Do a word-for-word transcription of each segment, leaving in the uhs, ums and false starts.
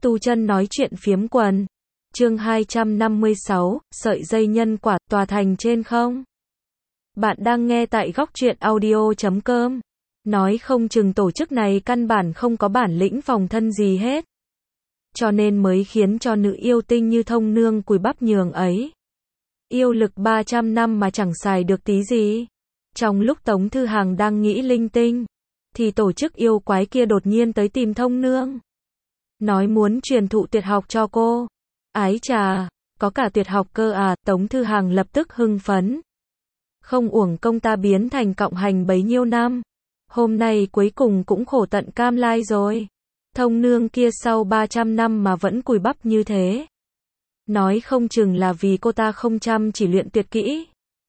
Tu chân nói chuyện phiếm quần. Chương hai trăm năm mươi sáu, sợi dây nhân quả, tòa thành trên không. Bạn đang nghe tại góc truyện audio chấm com. Nói không chừng tổ chức này căn bản không có bản lĩnh phòng thân gì hết. Cho nên mới khiến cho nữ yêu tinh như Thông Nương cùi bắp nhường ấy. Yêu lực ba trăm năm mà chẳng xài được tí gì. Trong lúc Tống Thư Hàng đang nghĩ linh tinh, thì tổ chức yêu quái kia đột nhiên tới tìm Thông Nương. Nói muốn truyền thụ tuyệt học cho cô. Ái chà, có cả tuyệt học cơ à, Tống Thư Hàng lập tức hưng phấn. Không uổng công ta biến thành cộng hành bấy nhiêu năm. Hôm nay cuối cùng cũng khổ tận cam lai rồi. Thông Nương kia sau ba trăm năm mà vẫn cùi bắp như thế. Nói không chừng là vì cô ta không chăm chỉ luyện tuyệt kỹ.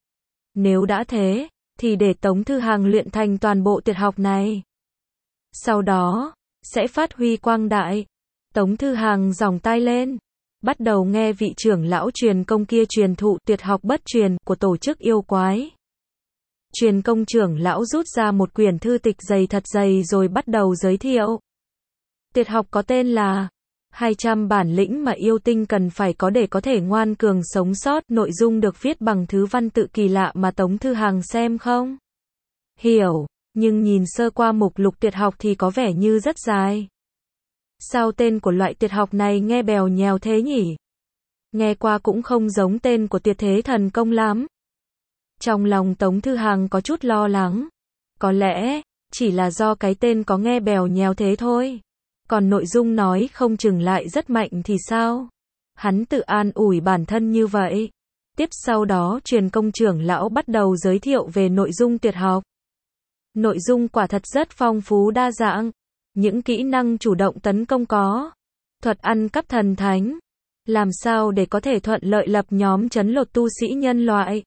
Nếu đã thế, thì để Tống Thư Hàng luyện thành toàn bộ tuyệt học này. Sau đó, sẽ phát huy quang đại. Tống Thư Hàng giòng tai lên, bắt đầu nghe vị trưởng lão truyền công kia truyền thụ tuyệt học bất truyền của tổ chức yêu quái. Truyền công trưởng lão rút ra một quyển thư tịch dày thật dày rồi bắt đầu giới thiệu. Tuyệt học có tên là hai trăm bản lĩnh mà yêu tinh cần phải có để có thể ngoan cường sống sót. Nội dung được viết bằng thứ văn tự kỳ lạ mà Tống Thư Hàng xem không hiểu, nhưng nhìn sơ qua mục lục tuyệt học thì có vẻ như rất dài. Sao tên của loại tuyệt học này nghe bèo nhèo thế nhỉ? Nghe qua cũng không giống tên của tuyệt thế thần công lắm. Trong lòng Tống Thư Hàng có chút lo lắng. Có lẽ, chỉ là do cái tên có nghe bèo nhèo thế thôi. Còn nội dung nói không chừng lại rất mạnh thì sao? Hắn tự an ủi bản thân như vậy. Tiếp sau đó truyền công trưởng lão bắt đầu giới thiệu về nội dung tuyệt học. Nội dung quả thật rất phong phú đa dạng. Những kỹ năng chủ động tấn công có. Thuật ăn cắp thần thánh. Làm sao để có thể thuận lợi lập nhóm trấn lột tu sĩ nhân loại.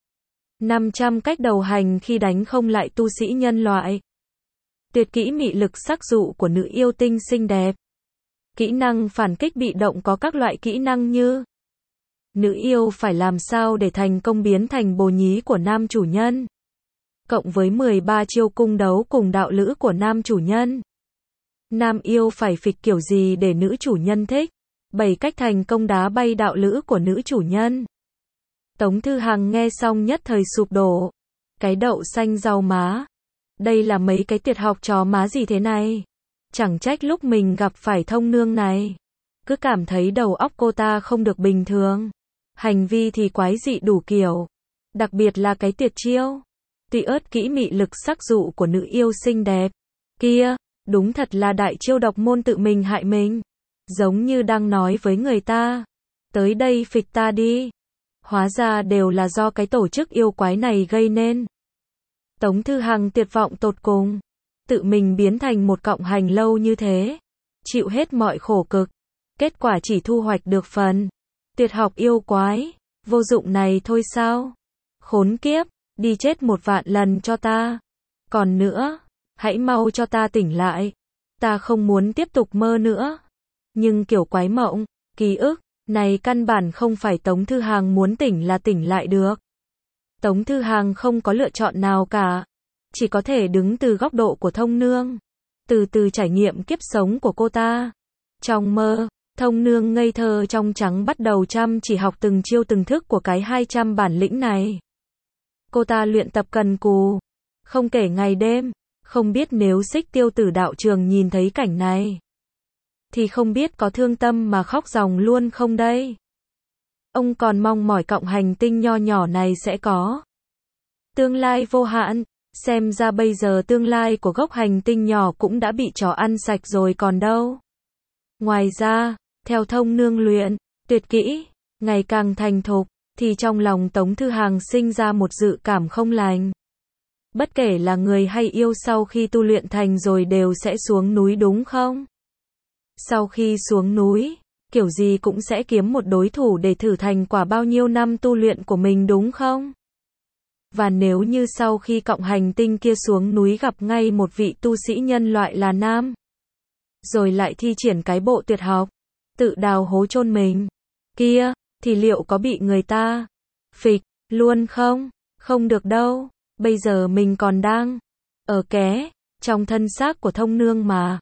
năm trăm cách đầu hành khi đánh không lại tu sĩ nhân loại. Tuyệt kỹ mị lực sắc dụ của nữ yêu tinh xinh đẹp. Kỹ năng phản kích bị động có các loại kỹ năng như nữ yêu phải làm sao để thành công biến thành bồ nhí của nam chủ nhân. Cộng với mười ba chiêu cung đấu cùng đạo lữ của nam chủ nhân. Nam yêu phải phịch kiểu gì để nữ chủ nhân thích. bảy cách thành công đá bay đạo lữ của nữ chủ nhân. Tống Thư Hàng nghe xong nhất thời sụp đổ. Cái đậu xanh rau má. Đây là mấy cái tuyệt học chó má gì thế này? Chẳng trách lúc mình gặp phải Thông Nương này. Cứ cảm thấy đầu óc cô ta không được bình thường. Hành vi thì quái dị đủ kiểu. Đặc biệt là cái tuyệt chiêu. Tuy ớt kỹ mị lực sắc dụ của nữ yêu xinh đẹp. Kia, đúng thật là đại chiêu độc môn tự mình hại mình. Giống như đang nói với người ta. Tới đây phịch ta đi. Hóa ra đều là do cái tổ chức yêu quái này gây nên. Tống Thư Hàng tuyệt vọng tột cùng. Tự mình biến thành một cộng hành lâu như thế. Chịu hết mọi khổ cực. Kết quả chỉ thu hoạch được phần tuyệt học yêu quái. Vô dụng này thôi sao? Khốn kiếp, đi chết một vạn lần cho ta. Còn nữa, hãy mau cho ta tỉnh lại. Ta không muốn tiếp tục mơ nữa. Nhưng kiểu quái mộng, ký ức, này căn bản không phải Tống Thư Hàng muốn tỉnh là tỉnh lại được. Tống Thư Hàng không có lựa chọn nào cả. Chỉ có thể đứng từ góc độ của Thông Nương. Từ từ trải nghiệm kiếp sống của cô ta. Trong mơ, Thông Nương ngây thơ trong trắng bắt đầu chăm chỉ học từng chiêu từng thức của cái hai trăm bản lĩnh này. Cô ta luyện tập cần cù. Không kể ngày đêm. Không biết nếu Xích Tiêu Tử đạo trường nhìn thấy cảnh này. Thì không biết có thương tâm mà khóc ròng luôn không đây. Ông còn mong mỏi cộng hành tinh nho nhỏ này sẽ có tương lai vô hạn. Xem ra bây giờ tương lai của gốc hành tinh nhỏ cũng đã bị chó ăn sạch rồi còn đâu. Ngoài ra, theo Thông Nương luyện tuyệt kỹ ngày càng thành thục, thì trong lòng Tống Thư Hàng sinh ra một dự cảm không lành. Bất kể là người hay yêu sau khi tu luyện thành rồi đều sẽ xuống núi đúng không? Sau khi xuống núi, kiểu gì cũng sẽ kiếm một đối thủ để thử thành quả bao nhiêu năm tu luyện của mình đúng không? Và nếu như sau khi cộng hành tinh kia xuống núi gặp ngay một vị tu sĩ nhân loại là nam, rồi lại thi triển cái bộ tuyệt học, tự đào hố chôn mình, kia, thì liệu có bị người ta phịch luôn không? Không được đâu, bây giờ mình còn đang ở ké trong thân xác của Thông Nương mà.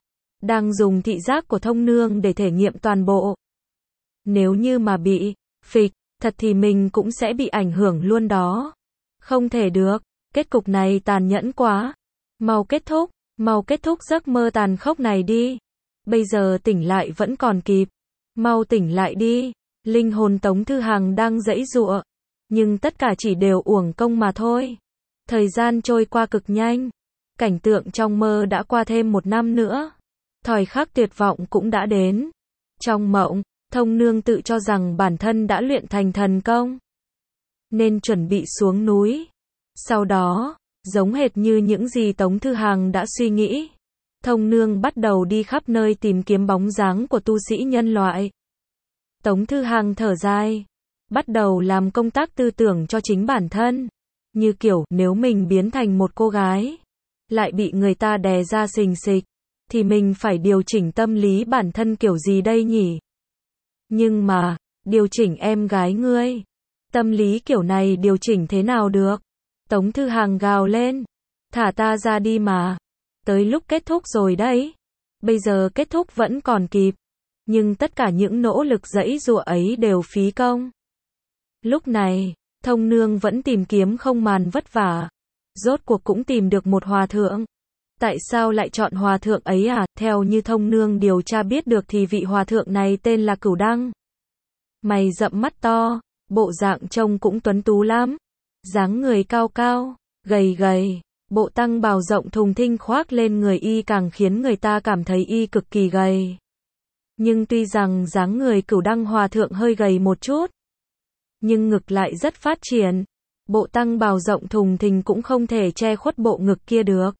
đang dùng thị giác của thông nương để thể nghiệm toàn bộ. Nếu như mà bị phịch, thật thì mình cũng sẽ bị ảnh hưởng luôn đó. Không thể được, kết cục này tàn nhẫn quá. Mau kết thúc, mau kết thúc giấc mơ tàn khốc này đi. Bây giờ tỉnh lại vẫn còn kịp. Mau tỉnh lại đi. Linh hồn Tống Thư Hằng đang giãy giụa, nhưng tất cả chỉ đều uổng công mà thôi. Thời gian trôi qua cực nhanh. Cảnh tượng trong mơ đã qua thêm một năm nữa. Thời khắc tuyệt vọng cũng đã đến. Trong mộng, thông nương tự cho rằng bản thân đã luyện thành thần công, nên chuẩn bị xuống núi. Sau đó, giống hệt như những gì Tống Thư Hằng đã suy nghĩ, thông nương bắt đầu đi khắp nơi tìm kiếm bóng dáng của tu sĩ nhân loại. Tống Thư Hằng thở dài, bắt đầu làm công tác tư tưởng cho chính bản thân. Như kiểu, nếu mình biến thành một cô gái, lại bị người ta đè ra xình xịch, thì mình phải điều chỉnh tâm lý bản thân kiểu gì đây nhỉ? Nhưng mà, điều chỉnh em gái ngươi, tâm lý kiểu này điều chỉnh thế nào được? Tống Thư Hằng gào lên, thả ta ra đi mà. Tới lúc kết thúc rồi đấy. Bây giờ kết thúc vẫn còn kịp. Nhưng tất cả những nỗ lực giãy giụa ấy đều phí công. Lúc này, thông nương vẫn tìm kiếm không màn vất vả. Rốt cuộc cũng tìm được một hòa thượng. Tại sao lại chọn hòa thượng ấy à? Theo như thông nương điều tra biết được thì vị hòa thượng này tên là Cửu Đăng. Mày rậm mắt to, bộ dạng trông cũng tuấn tú lắm. Dáng người cao cao, gầy gầy, bộ tăng bào rộng thùng thinh khoác lên người y càng khiến người ta cảm thấy y cực kỳ gầy. Nhưng tuy rằng dáng người Cửu Đăng hòa thượng hơi gầy một chút, nhưng ngực lại rất phát triển. Bộ tăng bào rộng thùng thình cũng không thể che khuất bộ ngực kia được.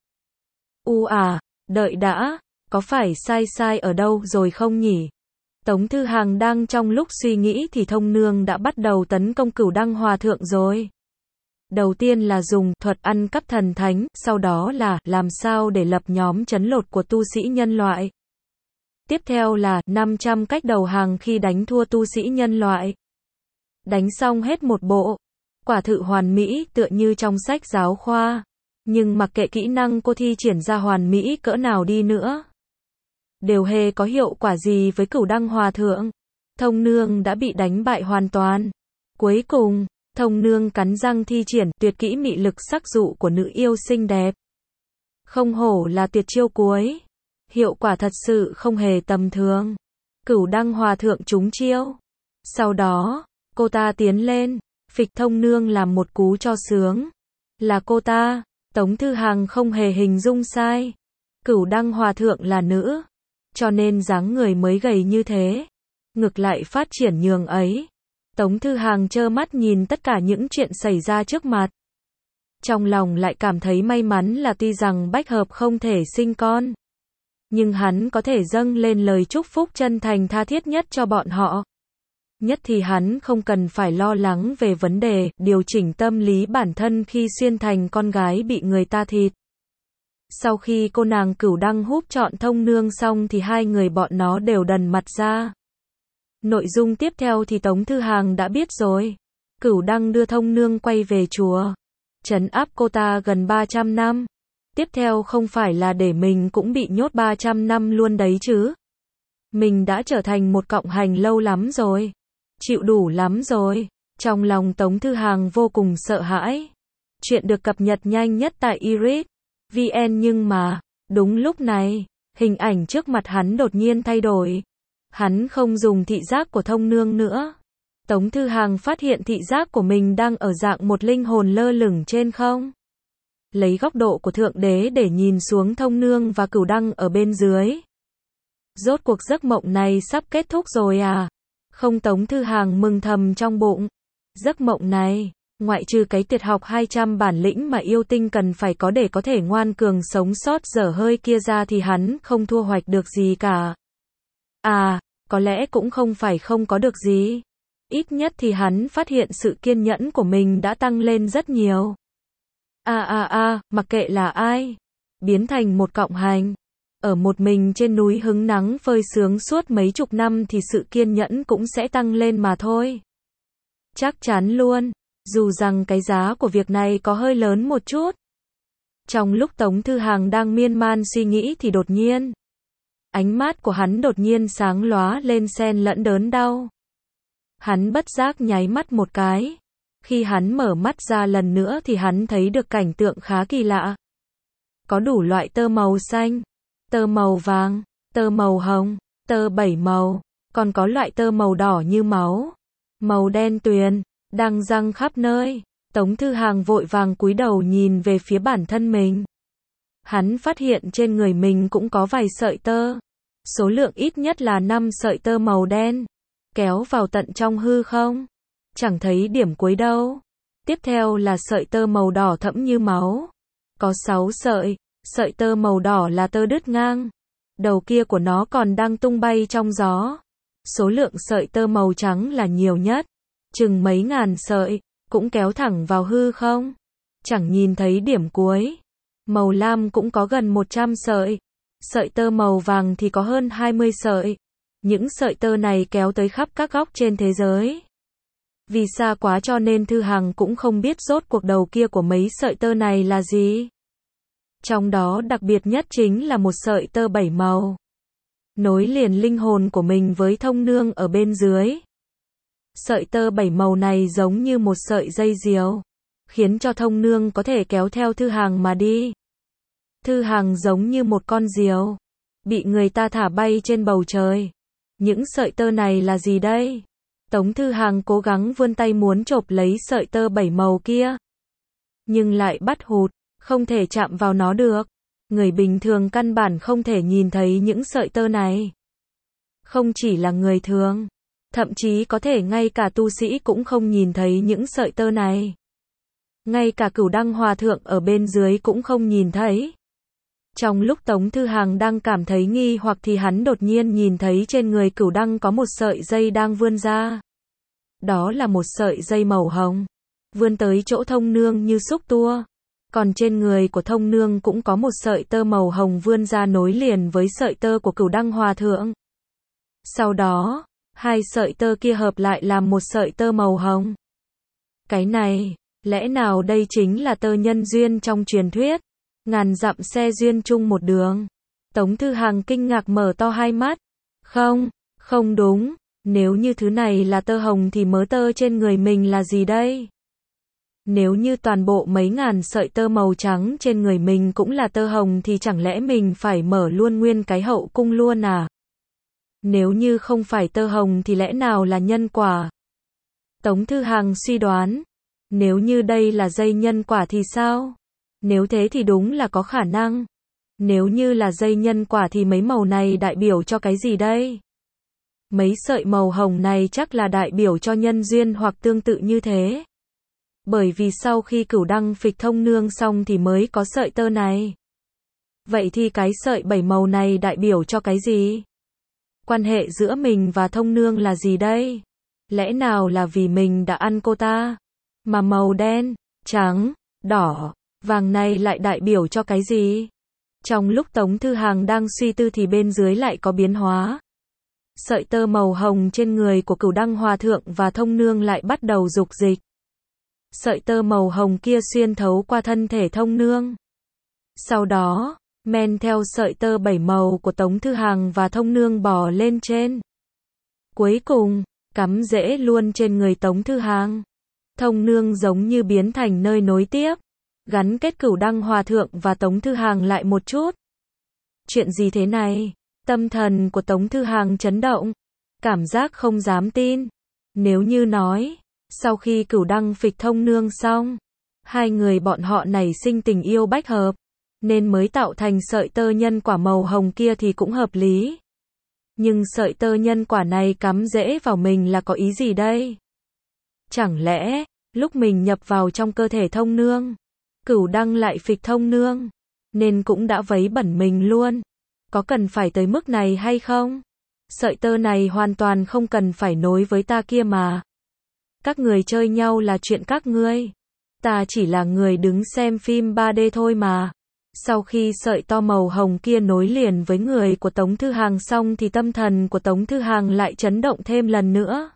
U à, đợi đã, có phải sai sai ở đâu rồi không nhỉ? Tống Thư Hằng đang trong lúc suy nghĩ thì thông nương đã bắt đầu tấn công Cửu Đăng hòa thượng rồi. Đầu tiên là dùng thuật ăn cắp thần thánh, sau đó là làm sao để lập nhóm trấn lột của tu sĩ nhân loại. Tiếp theo là năm trăm cách đầu hàng khi đánh thua tu sĩ nhân loại. Đánh xong hết một bộ, quả thực hoàn mỹ tựa như trong sách giáo khoa. Nhưng mặc kệ kỹ năng cô thi triển ra hoàn mỹ cỡ nào đi nữa, đều hề có hiệu quả gì với Cửu Đăng hòa thượng. Thông nương đã bị đánh bại hoàn toàn. Cuối cùng, thông nương cắn răng thi triển tuyệt kỹ mị lực sắc dụ của nữ yêu xinh đẹp. Không hổ là tuyệt chiêu cuối. Hiệu quả thật sự không hề tầm thường. Cửu Đăng hòa thượng trúng chiêu. Sau đó, cô ta tiến lên, phịch thông nương làm một cú cho sướng. Là cô ta. Tống Thư Hằng không hề hình dung sai. Cửu Đăng hòa thượng là nữ, cho nên dáng người mới gầy như thế. Ngược lại phát triển nhường ấy. Tống Thư Hằng trơ mắt nhìn tất cả những chuyện xảy ra trước mặt. Trong lòng lại cảm thấy may mắn là tuy rằng bách hợp không thể sinh con, nhưng hắn có thể dâng lên lời chúc phúc chân thành tha thiết nhất cho bọn họ. Nhất thì hắn không cần phải lo lắng về vấn đề điều chỉnh tâm lý bản thân khi xuyên thành con gái bị người ta thịt. Sau khi cô nàng Cửu Đăng húp trọn thông nương xong thì hai người bọn nó đều đần mặt ra. Nội dung tiếp theo thì Tống Thư Hằng đã biết rồi. Cửu Đăng đưa thông nương quay về chùa, trấn áp cô ta gần ba trăm năm. Tiếp theo không phải là để mình cũng bị nhốt ba trăm năm luôn đấy chứ. Mình đã trở thành một cộng hành lâu lắm rồi. Chịu đủ lắm rồi. Trong lòng Tống Thư Hằng vô cùng sợ hãi. Chuyện được cập nhật nhanh nhất tại i rít chấm vê en nhưng mà, đúng lúc này, hình ảnh trước mặt hắn đột nhiên thay đổi. Hắn không dùng thị giác của thông nương nữa. Tống Thư Hằng phát hiện thị giác của mình đang ở dạng một linh hồn lơ lửng trên không. Lấy góc độ của Thượng Đế để nhìn xuống thông nương và Cửu Đăng ở bên dưới. Rốt cuộc giấc mộng này sắp kết thúc rồi à? Không, Tống Thư Hằng mừng thầm trong bụng. Giấc mộng này, ngoại trừ cái tuyệt học hai trăm bản lĩnh mà yêu tinh cần phải có để có thể ngoan cường sống sót dở hơi kia ra thì hắn không thu hoạch được gì cả. À, có lẽ cũng không phải không có được gì. Ít nhất thì hắn phát hiện sự kiên nhẫn của mình đã tăng lên rất nhiều. À à à, mặc kệ là ai, biến thành một cộng hành, ở một mình trên núi hứng nắng phơi sướng suốt mấy chục năm thì sự kiên nhẫn cũng sẽ tăng lên mà thôi. Chắc chắn luôn, dù rằng cái giá của việc này có hơi lớn một chút. Trong lúc Tống Thư Hằng đang miên man suy nghĩ thì đột nhiên, Ánh mắt của hắn đột nhiên sáng lóa lên xen lẫn đớn đau. Hắn bất giác nháy mắt một cái. Khi hắn mở mắt ra lần nữa thì hắn thấy được cảnh tượng khá kỳ lạ. Có đủ loại tơ màu xanh, tơ màu vàng, tơ màu hồng, tơ bảy màu, còn có loại tơ màu đỏ như máu, màu đen tuyền, đang răng khắp nơi. Tống Thư Hàng vội vàng cúi đầu nhìn về phía bản thân mình. Hắn phát hiện trên người mình cũng có vài sợi tơ. Số lượng ít nhất là năm sợi tơ màu đen. Kéo vào tận trong hư không. Chẳng thấy điểm cuối đâu. Tiếp theo là sợi tơ màu đỏ thẫm như máu. Có sáu sợi. Sợi tơ màu đỏ là tơ đứt ngang. Đầu kia của nó còn đang tung bay trong gió. Số lượng sợi tơ màu trắng là nhiều nhất. Chừng mấy ngàn sợi. Cũng kéo thẳng vào hư không. Chẳng nhìn thấy điểm cuối. Màu lam cũng có gần một trăm sợi. Sợi tơ màu vàng thì có hơn hai mươi sợi. Những sợi tơ này kéo tới khắp các góc trên thế giới. Vì xa quá cho nên Thư Hằng cũng không biết rốt cuộc đầu kia của mấy sợi tơ này là gì. Trong đó đặc biệt nhất chính là một sợi tơ bảy màu. Nối liền linh hồn của mình với Thông Nương ở bên dưới. Sợi tơ bảy màu này giống như một sợi dây diều, khiến cho Thông Nương có thể kéo theo Thư Hằng mà đi. Thư Hằng giống như một con diều, bị người ta thả bay trên bầu trời. Những sợi tơ này là gì đây? Tống Thư Hằng cố gắng vươn tay muốn chộp lấy sợi tơ bảy màu kia. Nhưng lại bắt hụt, không thể chạm vào nó được. Người bình thường căn bản không thể nhìn thấy những sợi tơ này. Không chỉ là người thường, thậm chí có thể ngay cả tu sĩ cũng không nhìn thấy những sợi tơ này. Ngay cả Cửu Đăng Hòa Thượng ở bên dưới cũng không nhìn thấy. Trong lúc Tống Thư Hằng đang cảm thấy nghi hoặc thì hắn đột nhiên nhìn thấy trên người Cửu Đăng có một sợi dây đang vươn ra. Đó là một sợi dây màu hồng, vươn tới chỗ Thông Nương như xúc tua. Còn trên người của Thông Nương cũng có một sợi tơ màu hồng vươn ra nối liền với sợi tơ của Cửu Đăng Hòa Thượng. Sau đó, hai sợi tơ kia hợp lại làm một sợi tơ màu hồng. Cái này, lẽ nào đây chính là tơ nhân duyên trong truyền thuyết? Ngàn dặm xe duyên chung một đường. Tống Thư Hằng kinh ngạc mở to hai mắt. Không, không đúng. Nếu như thứ này là tơ hồng thì mớ tơ trên người mình là gì đây? Nếu như toàn bộ mấy ngàn sợi tơ màu trắng trên người mình cũng là tơ hồng thì chẳng lẽ mình phải mở luôn nguyên cái hậu cung luôn à? Nếu như không phải tơ hồng thì lẽ nào là nhân quả? Tống Thư Hằng suy đoán. Nếu như đây là dây nhân quả thì sao? Nếu thế thì đúng là có khả năng. Nếu như là dây nhân quả thì mấy màu này đại biểu cho cái gì đây? Mấy sợi màu hồng này chắc là đại biểu cho nhân duyên hoặc tương tự như thế. Bởi vì sau khi Cửu Đăng phịch Thông Nương xong thì mới có sợi tơ này. Vậy thì cái sợi bảy màu này đại biểu cho cái gì? Quan hệ giữa mình và Thông Nương là gì đây? Lẽ nào là vì mình đã ăn cô ta? Mà màu đen, trắng, đỏ, vàng này lại đại biểu cho cái gì? Trong lúc Tống Thư Hằng đang suy tư thì bên dưới lại có biến hóa. Sợi tơ màu hồng trên người của Cửu Đăng Hòa Thượng và Thông Nương lại bắt đầu dục dịch. Sợi tơ màu hồng kia xuyên thấu qua thân thể Thông Nương. Sau đó, men theo sợi tơ bảy màu của Tống Thư Hằng và Thông Nương bò lên trên. Cuối cùng, cắm rễ luôn trên người Tống Thư Hằng. Thông Nương giống như biến thành nơi nối tiếp, gắn kết Cửu Đăng Hòa Thượng và Tống Thư Hằng lại một chút. Chuyện gì thế này? Tâm thần của Tống Thư Hằng chấn động, cảm giác không dám tin. Nếu như nói, sau khi Cửu Đăng phịch Thông Nương xong, hai người bọn họ nảy sinh tình yêu bách hợp, nên mới tạo thành sợi tơ nhân quả màu hồng kia thì cũng hợp lý. Nhưng sợi tơ nhân quả này cắm rễ vào mình là có ý gì đây? Chẳng lẽ, lúc mình nhập vào trong cơ thể Thông Nương, Cửu Đăng lại phịch Thông Nương, nên cũng đã vấy bẩn mình luôn? Có cần phải tới mức này hay không? Sợi tơ này hoàn toàn không cần phải nối với ta kia mà. Các người chơi nhau là chuyện các ngươi. Ta chỉ là người đứng xem phim ba D thôi mà. Sau khi sợi to màu hồng kia nối liền với người của Tống Thư Hằng xong thì tâm thần của Tống Thư Hằng lại chấn động thêm lần nữa.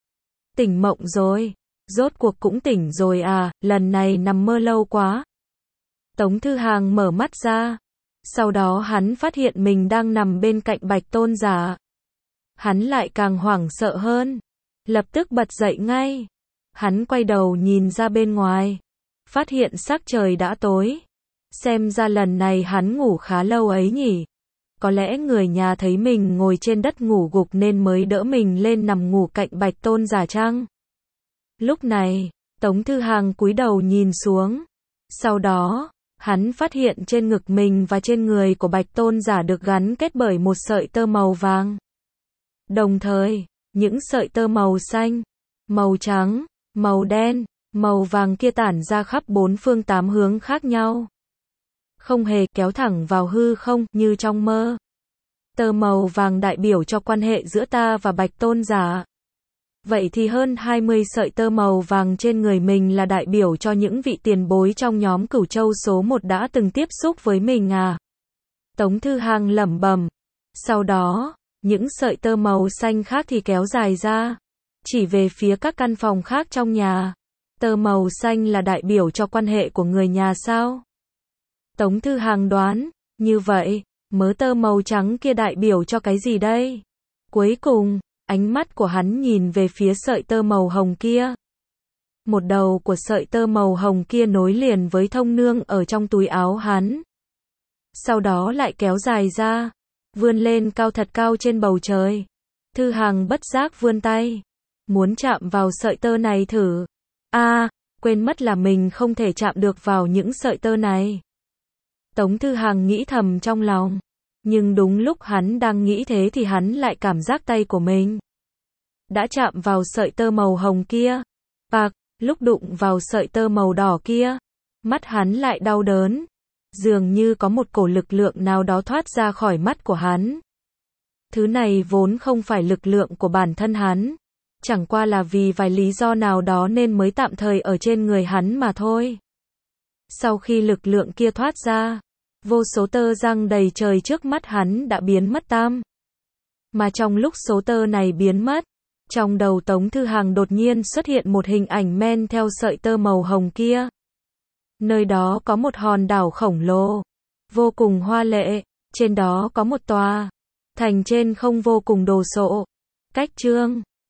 Tỉnh mộng rồi. Rốt cuộc cũng tỉnh rồi à, lần này nằm mơ lâu quá. Tống Thư Hằng mở mắt ra. Sau đó hắn phát hiện mình đang nằm bên cạnh Bạch Tôn giả. Hắn lại càng hoảng sợ hơn. Lập tức bật dậy ngay. Hắn quay đầu nhìn ra bên ngoài. Phát hiện sắc trời đã tối. Xem ra lần này hắn ngủ khá lâu ấy nhỉ. Có lẽ người nhà thấy mình ngồi trên đất ngủ gục nên mới đỡ mình lên nằm ngủ cạnh Bạch Tôn giả chăng? Lúc này, Tống Thư Hàng cúi đầu nhìn xuống. Sau đó, hắn phát hiện trên ngực mình và trên người của Bạch Tôn giả được gắn kết bởi một sợi tơ màu vàng. Đồng thời, những sợi tơ màu xanh, màu trắng, màu đen, màu vàng kia tản ra khắp bốn phương tám hướng khác nhau. Không hề kéo thẳng vào hư không như trong mơ. Tơ màu vàng đại biểu cho quan hệ giữa ta và Bạch Tôn giả. Vậy thì hơn hai mươi sợi tơ màu vàng trên người mình là đại biểu cho những vị tiền bối trong nhóm Cửu Châu số một đã từng tiếp xúc với mình à? Tống Thư Hàng lẩm bẩm. Sau đó, những sợi tơ màu xanh khác thì kéo dài ra, chỉ về phía các căn phòng khác trong nhà. Tơ màu xanh là đại biểu cho quan hệ của người nhà sao? Tống Thư Hàng đoán, như vậy, mớ tơ màu trắng kia đại biểu cho cái gì đây? Cuối cùng, ánh mắt của hắn nhìn về phía sợi tơ màu hồng kia. Một đầu của sợi tơ màu hồng kia nối liền với thông nương ở trong túi áo hắn. Sau đó lại kéo dài ra, vươn lên cao thật cao trên bầu trời. Thư Hàng bất giác vươn tay, muốn chạm vào sợi tơ này thử. A, à, quên mất là mình không thể chạm được vào những sợi tơ này. Tống Thư Hàng nghĩ thầm trong lòng. Nhưng đúng lúc hắn đang nghĩ thế thì hắn lại cảm giác tay của mình đã chạm vào sợi tơ màu hồng kia. Bạc, lúc đụng vào sợi tơ màu đỏ kia, mắt hắn lại đau đớn. Dường như có một cổ lực lượng nào đó thoát ra khỏi mắt của hắn. Thứ này vốn không phải lực lượng của bản thân hắn. Chẳng qua là vì vài lý do nào đó nên mới tạm thời ở trên người hắn mà thôi. Sau khi lực lượng kia thoát ra, vô số tơ răng đầy trời trước mắt hắn đã biến mất tam. Mà trong lúc số tơ này biến mất, trong đầu Tống Thư Hàng đột nhiên xuất hiện một hình ảnh men theo sợi tơ màu hồng kia. Nơi đó có một hòn đảo khổng lồ, vô cùng hoa lệ, trên đó có một tòa thành trên không vô cùng đồ sộ. Cách chương